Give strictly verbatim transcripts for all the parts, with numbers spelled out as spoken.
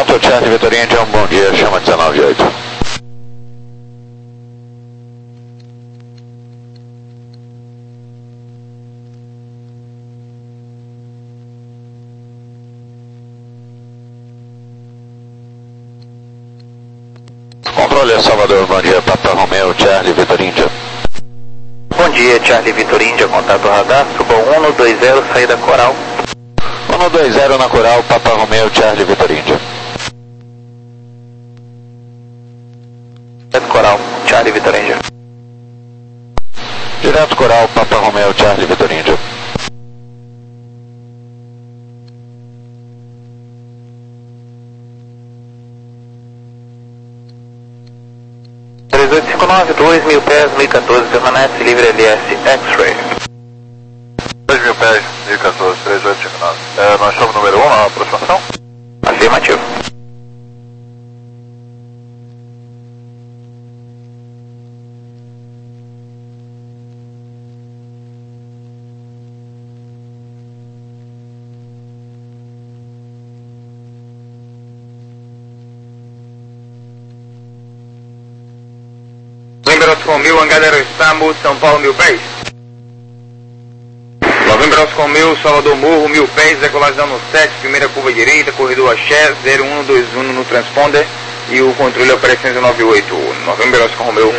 Direto, Charlie Vitor India, um bom dia, chama dezenove oito. Controle Salvador, bom dia, Papa Romeo, Charlie Vitor India. Bom dia, Charlie Vitor India, contato radar, suba um dois zero, saída Coral. um dois zero na Coral, Papa Romeo, Charlie Vitor India. Direto Coral, Charlie Vitor India. Direto Coral, Papa Romeo, Charlie Vitor India. três oito cinco nove, dois mil pés, mil e quatorze, permanece livre L S X-Ray. dois mil pés, mil e quatorze, três oito cinco nove. É, nós somos número um na aproximação? Afirmativo. Novembro Oscar mil, Hangar Aerostamo, São Paulo, mil pés. Novembro Oscar mil, Salvador Morro, mil pés, decolagem no sete, primeira curva direita, corredor Axé, zero um dois um no transponder e o controle operações nove oito. Novembro Oscar Romeu.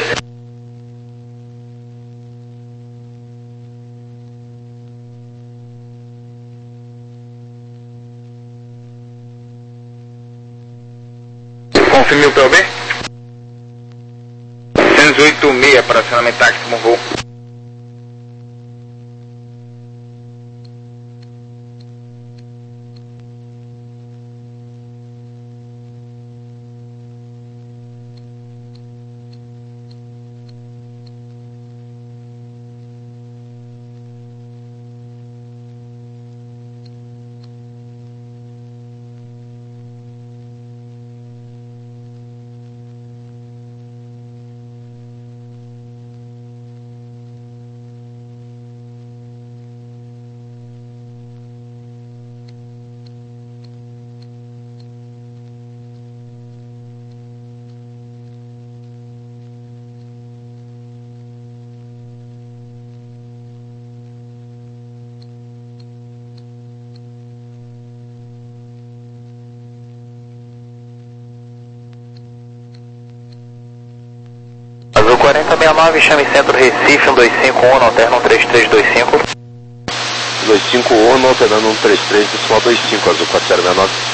Confirme o P O B? seiscentos e oito seis para acionamento táxi como voo. Azul quarenta sessenta e nove, chame centro Recife, um dois cinco um, alterna um três três dois cinco. dois cinco um, alternando um três três, decimal dois cinco, Azul quatro zero seis nove.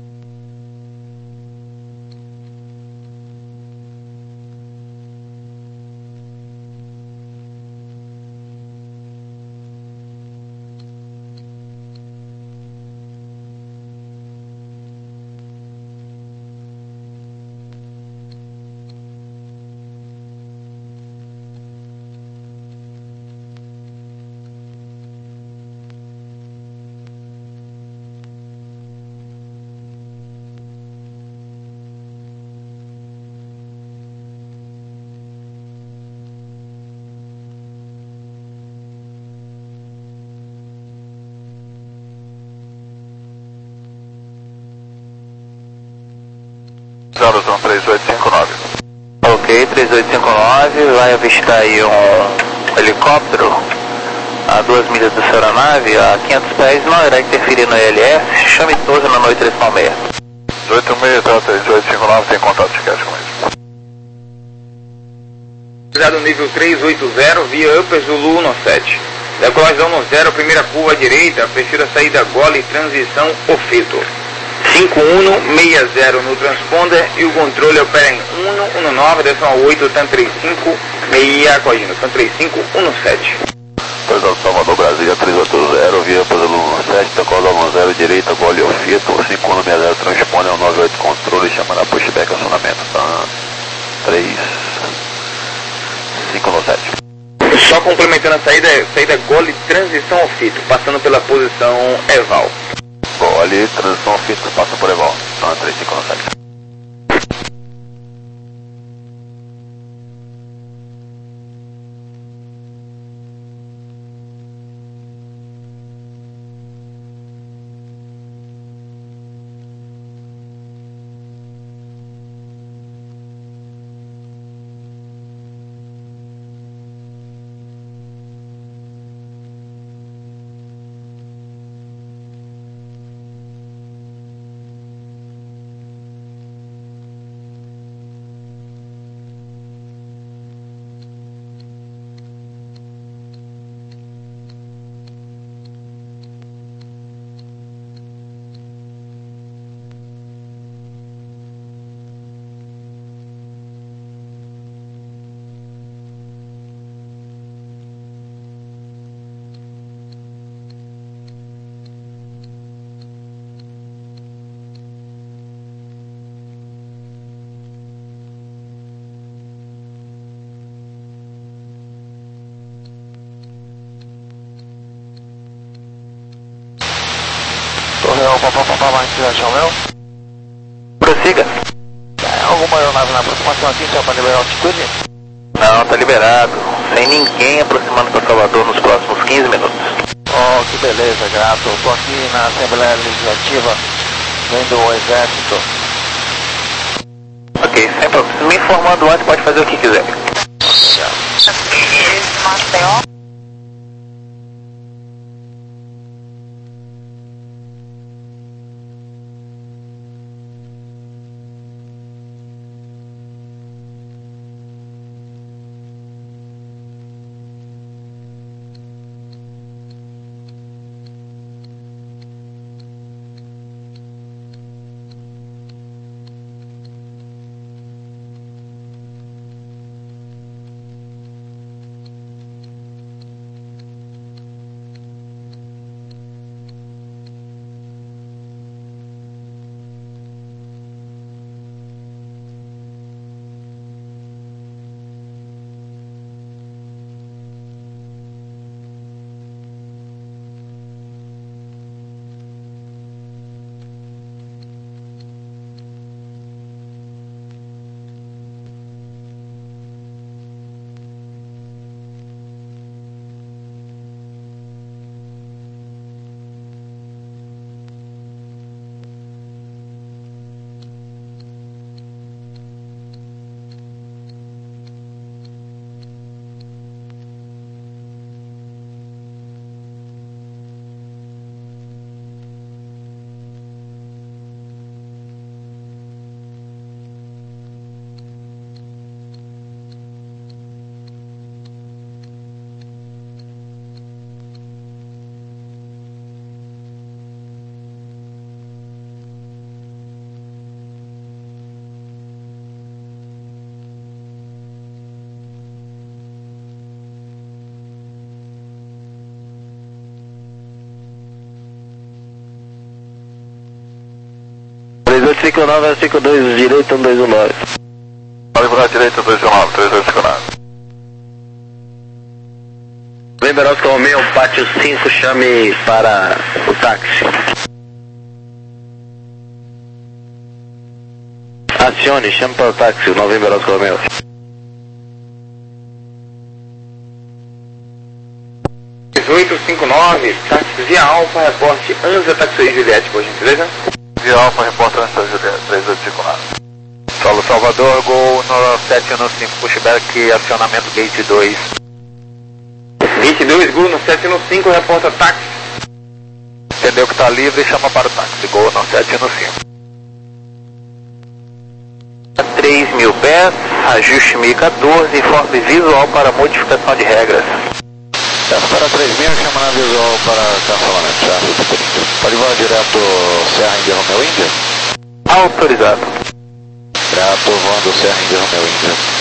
Jonathan três oito cinco nove. Ok, três oito cinco nove, vai avistar aí um helicóptero a duas milhas da sua aeronave, a quinhentos pés, não irá interferir no I L S, chame doze na noite três seis. oito seis, tá, três oito cinco nove, tem contato de cash com eles. Usado nível três oito zero, via Upper Zulu no sete. Decolagem no zero, primeira curva à direita, prefira saída gole e transição Ofeto. cinco um seis zero no transponder e o controle opera em um um nove, decimal oito, TAM três cinco seis, corrigindo, TAM três cinco um sete. Pousado Salvador, Brasília três oito zero, via Pousado no sete, decolagem no zero, direita, gole Ofeto, cinco um seis zero, transponder, nove oito, controle, chama na pushback, acionamento, TAM três cinco sete. Só complementando a saída, saída gole transição Ofeto, passando pela posição Eval. Gole, transição Ofeto, passa por Eval, TAM três cinco sete. Papa Inspiração meu? Prossiga. Tem alguma aeronave na aproximação aqui, só para liberar a altitude? Não, tá liberado. Sem ninguém aproximando para Salvador nos próximos quinze minutos. Oh, que beleza, grato. Eu tô aqui na Assembleia Legislativa, vendo o Exército. Ok, sem problema. Me informando antes, pode fazer o que quiser. Obrigado. três oito cinco nove, cinco dois direito, um dois um nove. Calibrar direito, dois um nove, três oito cinco nove. Lembrando que o meu pátio cinco, chame para o táxi. Acione, chame para o táxi, o Novembro Oscar Romeo. dezoito cinco nove, táxi via Alfa, reporte Anza Taxi Juliette, por gentileza. Via Alfa, repórter Anza Juliette, três oito cinco nove. Solo Salvador, Gol no sete um cinco, pushback, acionamento gate dois. vinte e dois, Gol no sete um cinco, reporta táxi. Entendeu que está livre, chama para o táxi, Gol no sete um cinco. três mil pés, ajuste mil e quatorze, informe visual para modificação de regras. Peço para três mil, chama na visual para cancelamento, certo? Pode voar direto Serra Índia Romeo Índia? Autorizado. Grato, voando Serra Índia Romeo Índia.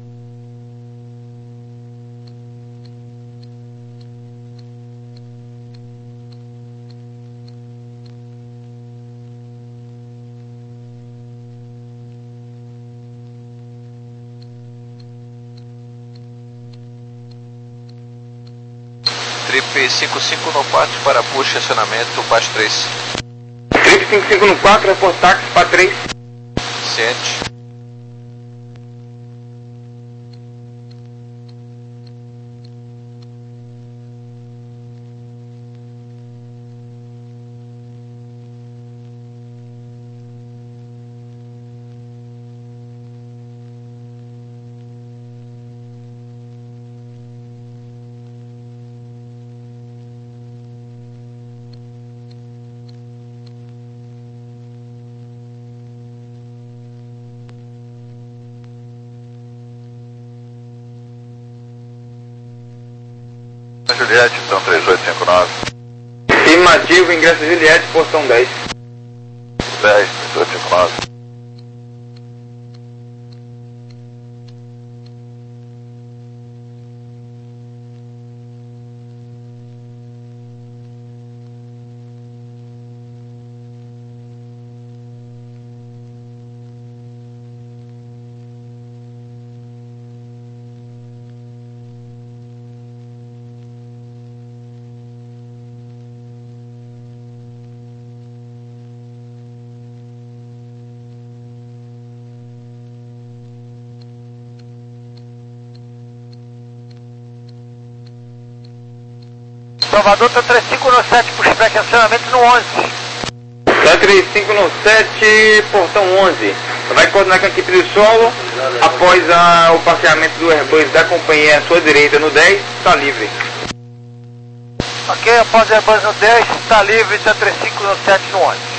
Trip cinco cinco no quatro para push, acionamento, Paz três. Trip cinco cinco no quatro, reporta táxi para três. Ciente. Juliette, então três oito cinco nove. Afirmativo, ingresso Juliette, portão dez. dez, três oito cinco nove. Salvador, tá três cinco no sete, push back, acionamento no onze. Tá três cinco no sete, portão onze. Vai coordenar com a equipe do solo. Após a, o passeamento do Airbus da companhia à sua direita no dez, está livre. Ok, após o Airbus no dez, está livre, tá três cinco no sete no onze.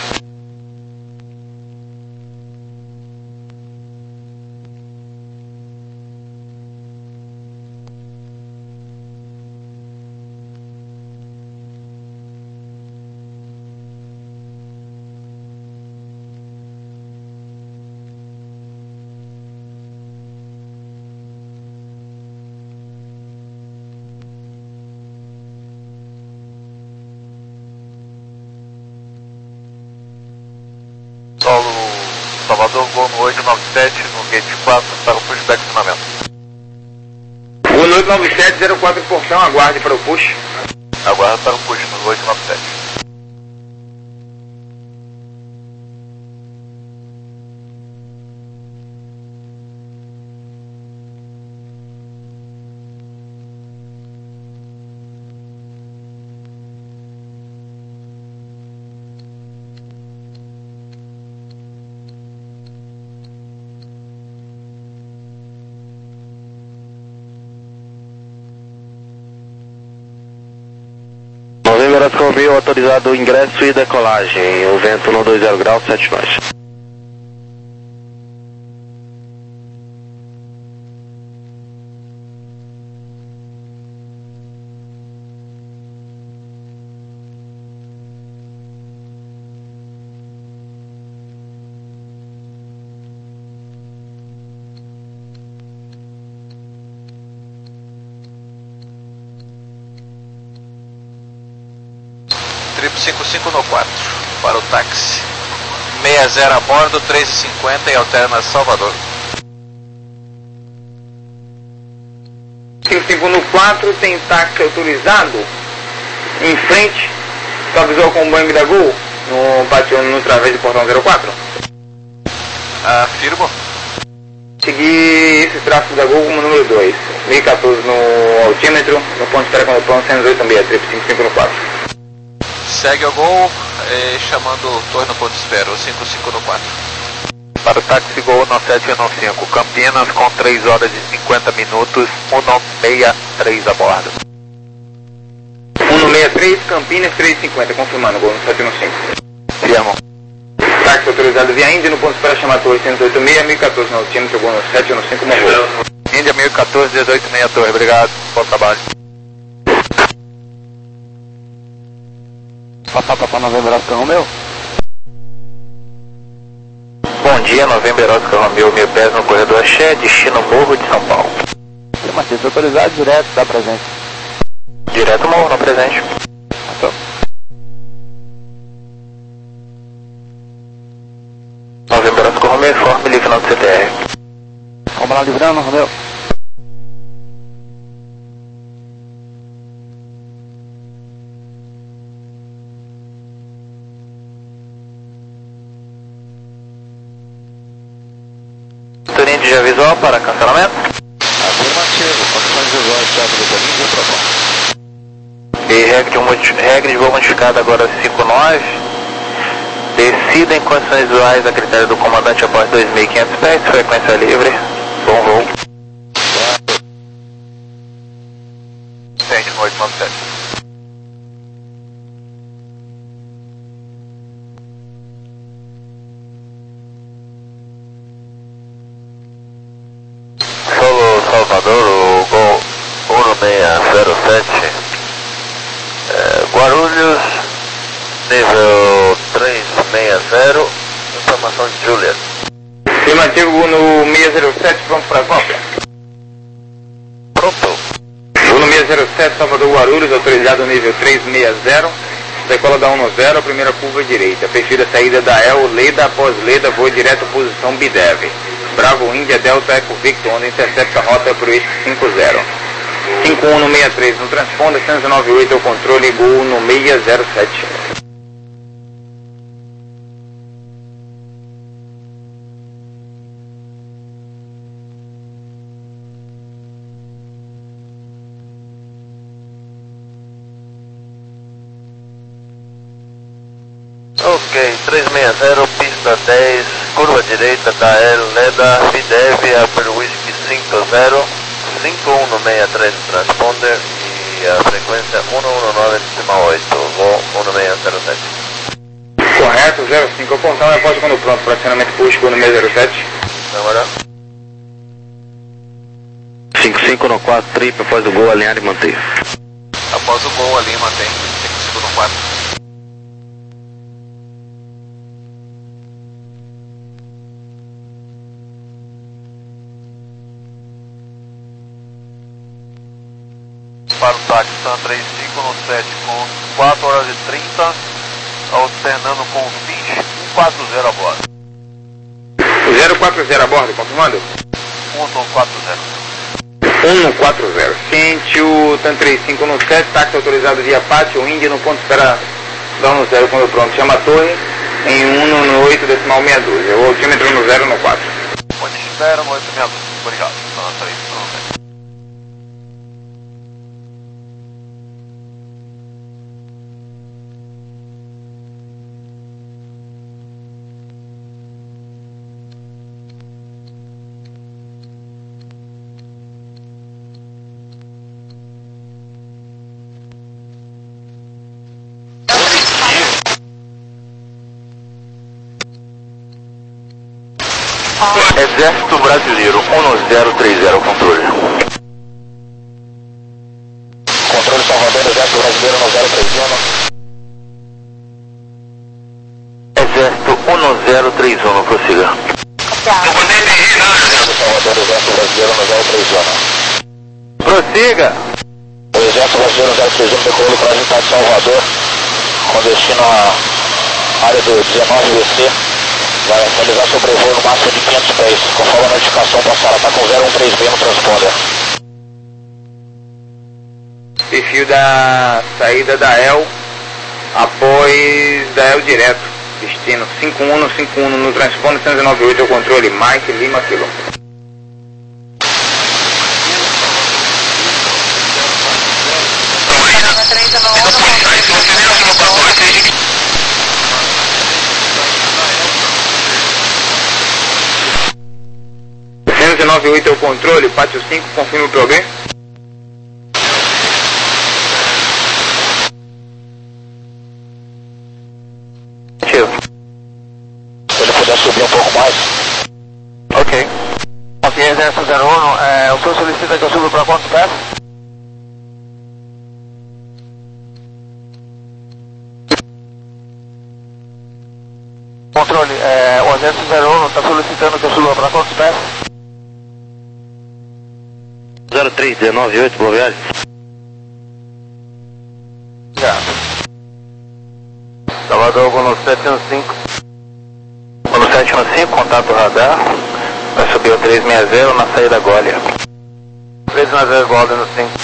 Solo Salvador, voo no oito nove sete, no gate quatro, para o pushback acionamento. O no oito nove sete zero quatro portão, aguarde para o push. Aguarda para o push no oito nove sete. Novembro Romeo, autorizado o ingresso e decolagem. O vento no dois zero graus, sete nós. Trip cinco cinco no quatro, para o táxi. sessenta a bordo, três e cinquenta e alterna Salvador. cinco cinco no quatro, tem táxi autorizado. Em frente, só visual com o Boeing da Gol, no pátio no través do portão zero quatro. Afirmo. Seguir esse tráfego da Gol como número dois. mil e quatorze no altímetro, no ponto de espera com o plano cento e oito também, trip cinco cinco no quatro. Segue ao gol, eh, chamando torre no ponto de espera, o cinco cinco no quatro. Para o táxi Gol no sete no cinco, Campinas com três horas e cinquenta minutos, um sessenta e três a bordo. um no sessenta e três, Campinas três e cinquenta, confirmando, Gol no sete no cinco. Firmo. Táxi autorizado via Índia, no ponto de espera chamar torre cento e oito seis, mil e quatorze no altímetro, Gol no sete no cinco, morreu. Índia mil e quatorze, dezoito seis torre, obrigado, bom trabalho. Papá, papá, Novembro Oscar Romeo. Bom dia, Novembro Oscar Romeo, mil pés no corredor Axé, destino Morro de São Paulo. Matheus, autorizado direto, dá presente. Direto Morro, no presente. Então. Novembro Oscar Romeo, informe livre no C T R. Vamos lá, livrando, Romeo. Já visual para cancelamento? Afirmativo, condições visuais, teatro do Toninho, E regra de, um, regra de voo modificada agora cinco nove. Descida em condições visuais a critério do comandante após dois mil e quinhentos pés, frequência livre. Bom voo. Entende no oito nove sete. Salvador, o Gol um seis zero sete, é, Guarulhos, nível três seis zero, informação de Juliet. Afirmativo no seis zero sete, pronto para a cópia. Pronto. Voo no seis zero sete, Salvador Guarulhos, autorizado nível três seis zero, decola da um zero, primeira curva direita, perfil a saída da El, Leda, após Leda, voo direto, posição Bidev. Bravo Índia Delta Eco Victor, onde intercepta a rota para o eixo cinco zero. cinco um no sessenta e três no transponder, cento e noventa e oito é o controle, Gol no seis zero sete. Ok, trezentos e sessenta, pista dez, curva direita da L, Leda, Fidev, Upper Whisky cinco zero, cinco um seis três transponder e a frequência um um nove oito, voo um seis zero sete. Correto, zero cinco, apontar, repórter quando pronto para acionamento push, gol no seis zero sete. Demorou? cinco cinco no quatro, trip, após o gol, alinhar e manter. Após o gol ali, mantém cinco cinco no quatro. Para o táxi Sun três cinco no sete com quatro horas e trinta, alternando com o Finch um quatro zero a bordo. zero quatro zero a bordo, confirmando? um quatro zero. um quatro zero. Ciente o TAN trinta e cinco no sete, táxi autorizado via Pátio, Índia no ponto espera dar no zero quando pronto. Chama a torre em um no oito decimal meia dúzia. O altímetro no zero no quatro. Onde espera no oito meia dúzia. Obrigado. TAN três cinco no sete. Exército Brasileiro um zero três zero, controle. Controle Salvador, Exército Brasileiro um zero três zero. Exército um zero três um, prossiga. Salvador, Exército Brasileiro um zero três zero. Prossiga! O Exército Brasileiro um zero três zero decolou para a gente de Salvador, com destino à área do dezenove B C. Vai realizar sobrevoo no máximo de quinhentos pés. Conforme a notificação passada, está com zero um três B no transponder. Perfil da saída da E L após da E L direto. Destino cinco um cinco um no transponder, cento e noventa e oito é o controle, Mike Lima Kilo. cento e noventa e oito é o controle, Pátio cinco, confirma o problema. Tio. Se ele puder subir um pouco mais. Ok. Ok, Exército zero um, é, o senhor solicita que eu suba para quantos pés? Controle, é, o Exército zero um está solicitando que eu suba para quantos pés? zero três um nove oito, boa viagem. Já. Salvador, vou no sete um cinco. Vou no sete um cinco, contato radar. Vai subir o três seis zero na saída Gólia. três seis zero, Golden no cinco.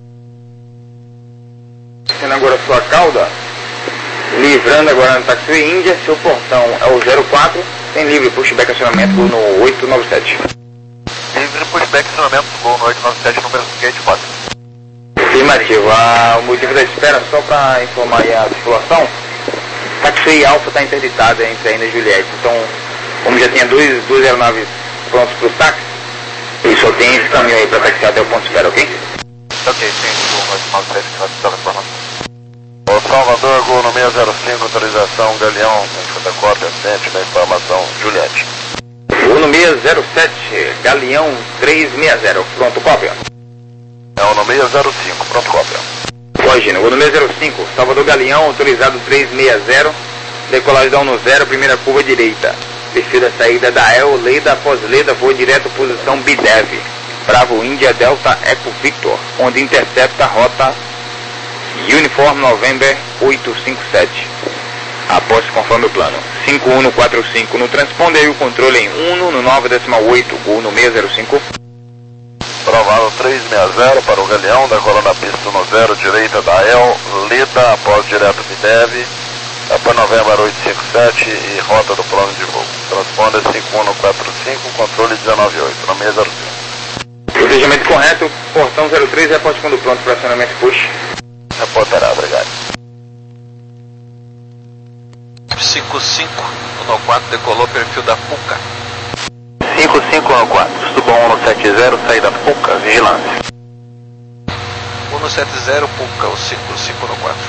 Sendo agora sua cauda, livrando agora no taxi Índia, seu portão é o zero quatro, tem livre pushback acionamento no oito nove sete. Livre pushback acionamento do gol no oito nove sete, número gate quatro. Afirmativo. Ah, o motivo da espera, só para informar aí a tripulação, taxi Alfa está interditada entre a Índia e Juliette. Então, como já tinha dois, duas aeronaves prontos para o táxi, e só tem esse caminho aí para taxiar até o ponto de espera, ok? Ok, sim, gol no oito nove sete, que nós estamos informando. O Salvador, gol no seis zero cinco, autorização, Galeão, fotocópia, assente da informação, Juliette. Gol no seis zero sete, Galeão três seis zero, pronto, cópia. É o no seis zero cinco, pronto, cópia. Corrigindo, gol no seis zero cinco, Salvador Galeão, autorizado três seis zero, decolagem da um no zero, primeira curva direita. Perfil da saída da E L, Leda após Leda, voo direto, posição B D E V. Bravo Índia Delta Eco Victor, onde intercepta a rota Uniform November oito cinco sete. Após conforme o plano. cinco um quatro cinco no transponder e o controle em um no nove decimal oito, gol no seis zero cinco. Provado três seis zero para o Galeão, decolando na pista no zero, direita da E L, Leda após direto B D E V, após November oito cinco sete e rota do plano de voo. Transponder cinco um quatro cinco, controle dezenove oito, no seis zero cinco. Protegimento correto, portão zero três, reporte quando pronto para acionamento push. Reportará, obrigado. cinco cinco um quatro, decolou perfil da Puca. cinco cinco um quatro, suba um sete zero, saída Puca, vigilância. um sete zero, Puca, o cinco cinco um quatro.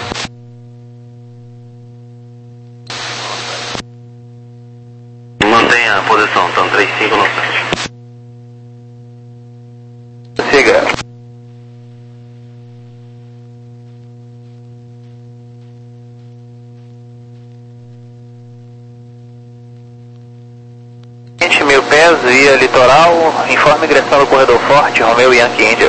Mantenha a posição, estão três cinco nove sete. Siga. vinte mil pés, via litoral, informe ingressão do corredor forte, Romeo Yankee India.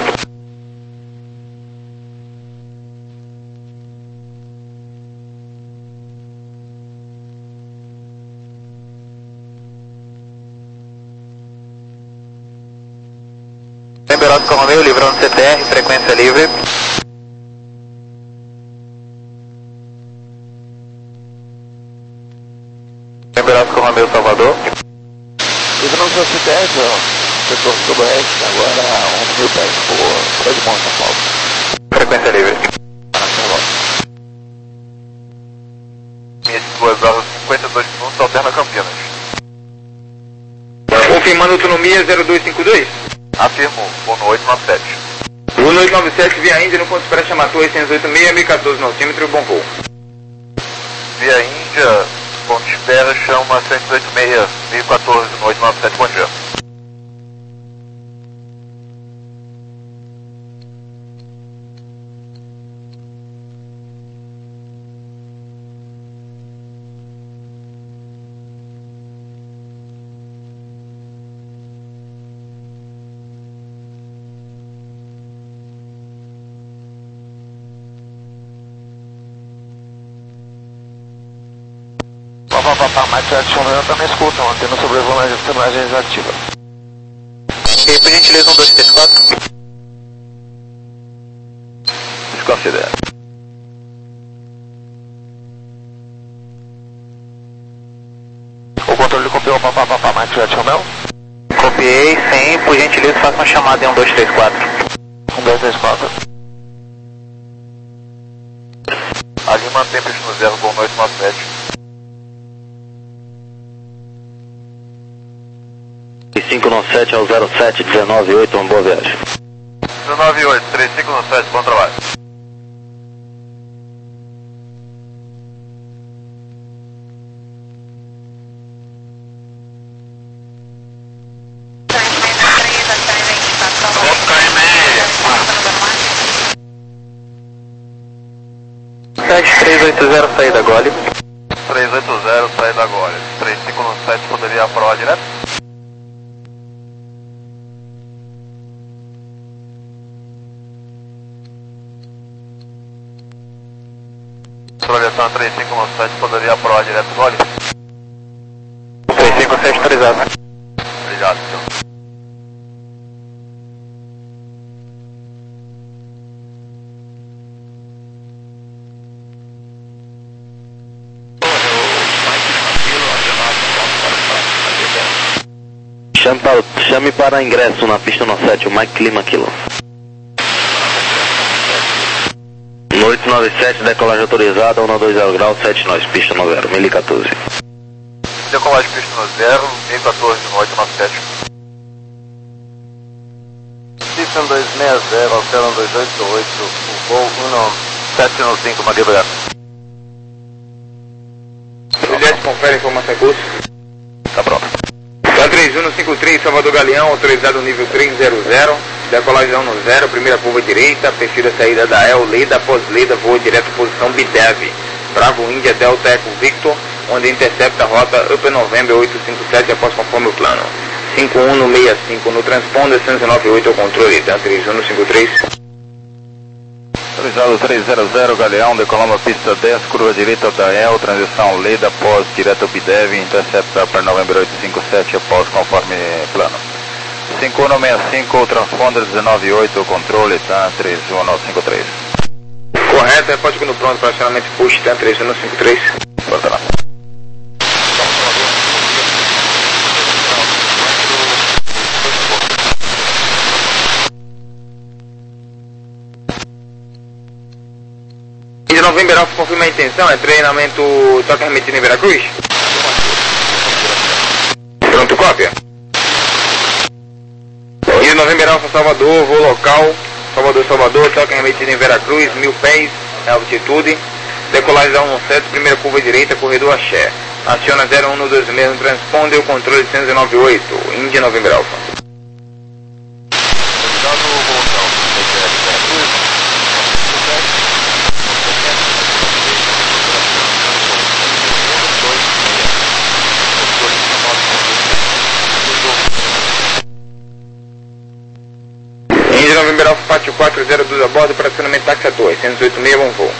Lembrando com Romeo, livrando C T R, frequência livre. Lembrando com Romeo, Salvador. Livrando seu C T R, setor sudoeste, agora um mil pés por Edmond, São Paulo. Frequência livre. Minha de duas horas e cinquenta e dois minutos, alterna Campinas. Confirmando autonomia zero dois cinco dois. Afirmo, vou no oito nove sete. um oito nove sete, via Índia, no ponto de espera chamar Torre seiscentos e oitenta e seis, mil e quatorze no altímetro, bom voo. Via Índia, ponto de espera, chama seiscentos e oitenta e seis, mil e quatorze no oito nove sete, bom dia. Papapá, Mike Jackson também escuta, mantendo sobrevoando a filmagem ativa. E por gentileza, um dois três quatro. Desconsidera. O controle copiou o papapá, Mike Jackson não? Copiei, sim, por gentileza, faça uma chamada em um dois três quatro. um dois três quatro. Ali mantém peixe no zero, voo no oito nove sete. cinco nove sete ao zero sete um nove oito, uma boa viagem. um nove oito, três cinco nove sete, bom trabalho. sete três oito zero, saída Gole. três oito zero, saída Gole. três cinco nove sete, poderia aprovar direto? Projeção três cinco nove sete, poderia aprovar direto Gole? três cinco nove sete, autorizado. Obrigado, senhor. Chame para, chame para ingresso na pista noventa e sete, o Mike Clima Kilo. No oito nove sete, decolagem autorizada, um dois zero grau, sete nós, pista no zero, mil e quatorze. Decolagem pista no zero, mil e quatorze no oito nove sete. Pista dois seis zero, altera dois oito oito, o voo um sete um cinco, Maria Braga. Juliette, confere informação em curso. Tá pronto. Dan três um cinco três, Salvador Galeão, autorizado nível trezentos. Decolagem no zero, primeira curva direita, perfil da saída da El, Leda, após Leda, voa direto posição Bidev. Bravo Índia, Delta Eco Victor, onde intercepta a rota Upper November oito cinco sete, após conforme o plano. cinco um no sessenta e cinco no transponder, cento e noventa e oito ao controle, Dan três um cinco três. Autorizado trezentos, Galeão, decolando a pista dez, curva direita da El, transição Leda, após direto Bidev, intercepta para November oito cinco sete, após conforme plano. cinco um no sessenta e cinco, transponder dezenove oito, controle, tá, três um nove cinco três. Correto, repórtico no pronto para acionamento push, Dan três um cinco três. Bota lá. November Alpha confirma a intenção, é treinamento toque remetido em Veracruz? Pronto, cópia. E November Alpha Salvador, voo local, Salvador, Salvador, toque remetido em Veracruz, mil pés, altitude, decolagem da um sete, primeira curva direita, corredor Axé. Aciona zero um dois seis no transponder, controle cento e noventa e oito, Índia November Alpha. Índia November Alpha Pátio quatro zero dois a bordo para acionamento táxi a torre, cento e oito seis, bom voo.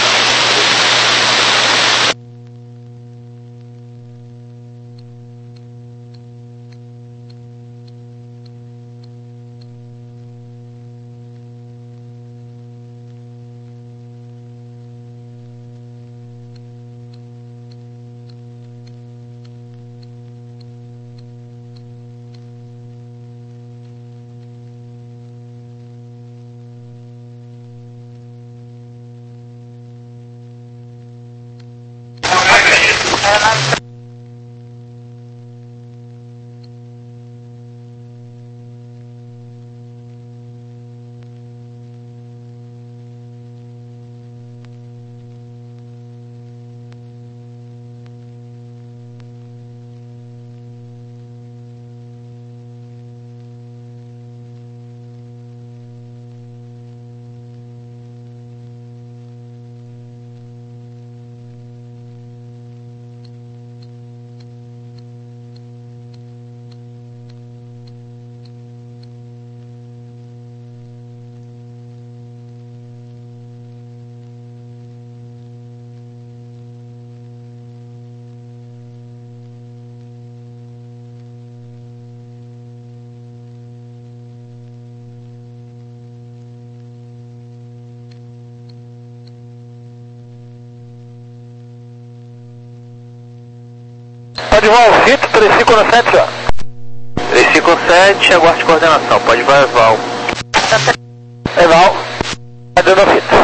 Pode voar o Fito, três cinco sete, ó. três cinco sete, aguarde coordenação, pode voar Val. É Val, tá dando o Fito.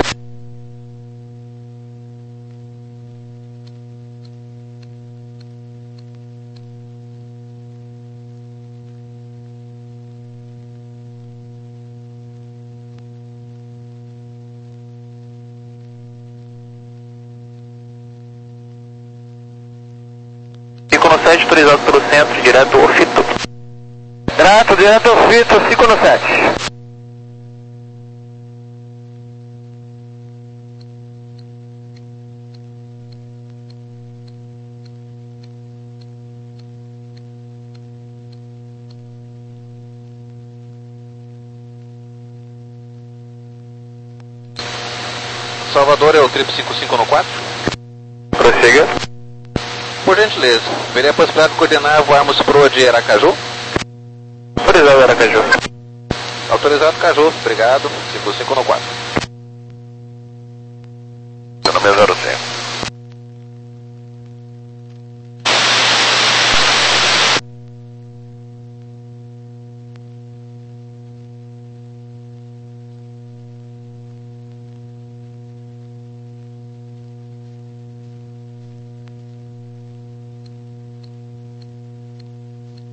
cinco no sete, autorizado pelo centro, direto ao Fito. Direto, direto ao Fito, cinco no sete. Salvador é o triplo cinco cinco no quatro? Prossiga. Por gentileza, veria a possibilidade de coordenar voarmos pro de Aracaju? Autorizado Aracaju. Autorizado Caju, obrigado, cinco cinco no quatro.